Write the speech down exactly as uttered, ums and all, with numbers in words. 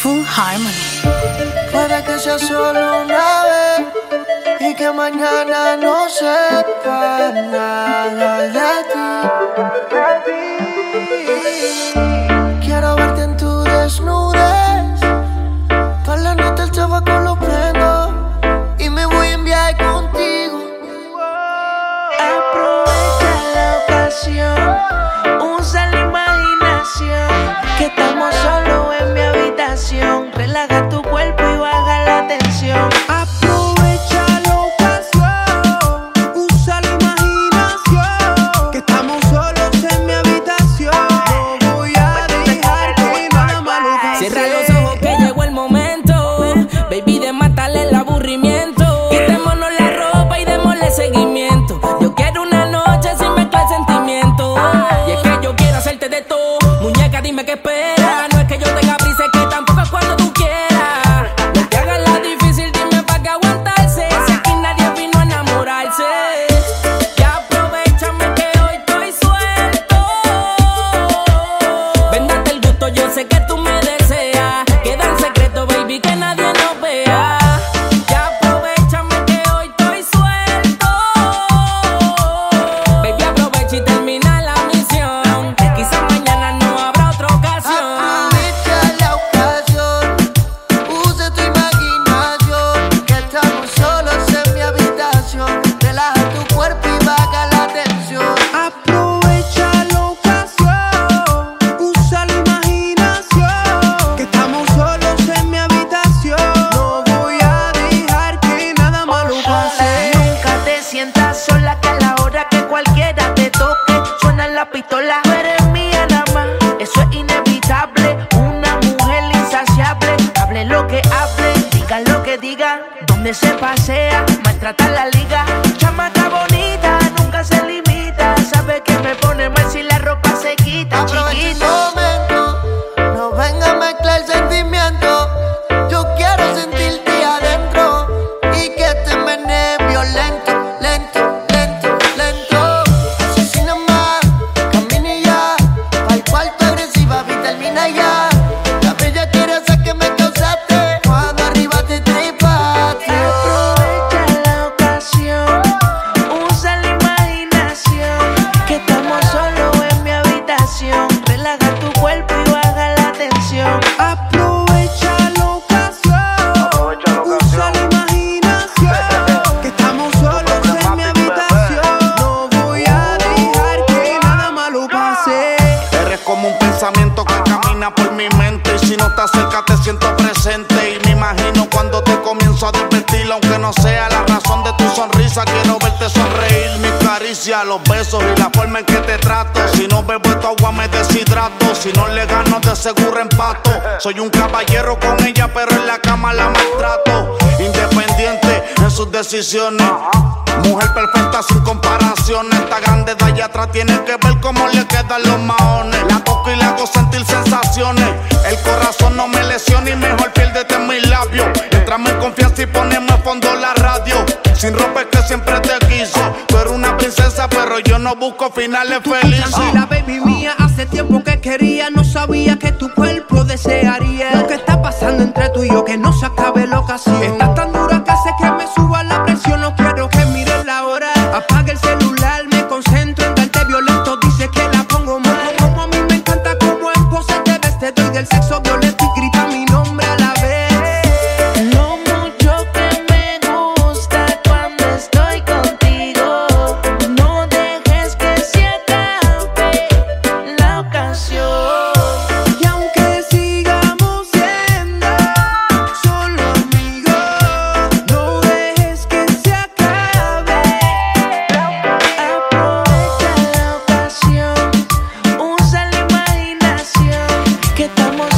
Full Harmony. Puede que sea solo una vez y que mañana no sepa nada de ti. Quiero verte en tu desnudez. Para la nota el tabaco lo prendo y me voy en viaje contigo. Aprovecha la ocasión, usa la imaginación, que estamos solo en mi habitación. Relaja tu cuerpo y baja la tensión. Aprovecha la ocasión, usa la imaginación, que estamos solos en mi habitación. No voy a dejar que nada malo pase. Cierra los ojos que llegó el momento, baby, de matarle el aburrimiento. Quitémonos la ropa y démosle seguimiento. Yo quiero una noche sin mezclar sentimientos. Y es que yo quiero hacerte de todo. Muñeca, dime qué esperas. No es que yo tenga prisa, es que tampoco es cuando tú quieras. No te hagas la difícil, dime pa' que aguantarse. Si aquí nadie vino a enamorarse. Y aprovechame que hoy estoy suelto. Ven, date el gusto, yo sé que tú me deseas. Queda en secreto, baby, que nadie nos vea. Y aprovechame que hoy estoy suelto. Baby, aprovecha y termina la misión. Quizás mañana no habrá otra ocasión. Aprovecha la ocasión, usa tu imaginación, que estamos solos en mi habitación. Relaja tu cuerpo y baja la tensión. Aprovecha la ocasión, usa la imaginación, que estamos solos en mi habitación. No voy a dejar que nada malo pase. Nunca te sientas sola, que a la hora que cualquiera te toque suena la pistola. Tú eres mía nada más, eso es inevitable. Una mujer insaciable, hable lo que hable, diga lo que diga. Donde se pasea, maltrata la liga. Chamaca bonita, nunca se limita. Sabe que me pone mal si la ropa se quita, Aprovecha el chiquita. momento, no venga a mezclar sentimientos. Yo quiero sentirte adentro y que te menee violento, lento, lento, lento. Asesina más, camina y ya. Pa'l cuarto agresiva, vi termina ya. La bella quiere hacer que me causaste cuando arriba te tripaste. Aprovecha la ocasión, usa la imaginación, que estamos solos en mi habitación. Relaja tu cuerpo y baja la tensión. Aprovecha la ocasión, usa la imaginación, que estamos solos en mi habitación. No voy a dejar que nada malo pase. Eres como un pensamiento que camina por mi mente, y si no estás cerca te siento presente. Y me imagino cuando te comienzo a divertir, aunque no sea la razón de tu sonrisa. Quiero verte sonreír, mi caricia, los besos y la forma en que te trato. Si no bebo esta agua me deshidrato, si no le gano de seguro empato. Soy un caballero con ella, pero en la cama la maltrato. Independiente en sus decisiones, mujer perfecta sin comparación. Esta grande de allá atrás tiene que ver cómo le quedan los maones. La toco y le hago sentir sensaciones. El corazón no me lesiona y mejor piérdete en mis labios. Entramos en confianza y ponemos a fondo la radio. Sin ropa es que siempre te quiso. Tú eres una princesa, pero yo no busco finales felices. Tranquila, baby mía, hace tiempo que quería. No sabía que tu cuerpo desearía. Lo que está pasando entre tú y yo, que no se acabe la ocasión. Estás tan dura que hace que me suba la presión. No quiero que mires la hora. Apaga el celular, me concentro en darte violento. Dice que la pongo mal. Como a mí me encanta como en pose te ves. Te doy del sexo violento y grita mi nombre a la vez. Lo mucho que me gusta cuando estoy contigo. No dejes que se acabe la ocasión. Y aunque sigamos siendo solo amigos, no dejes que se acabe. Aprovecha la ocasión, usa la imaginación, que estamos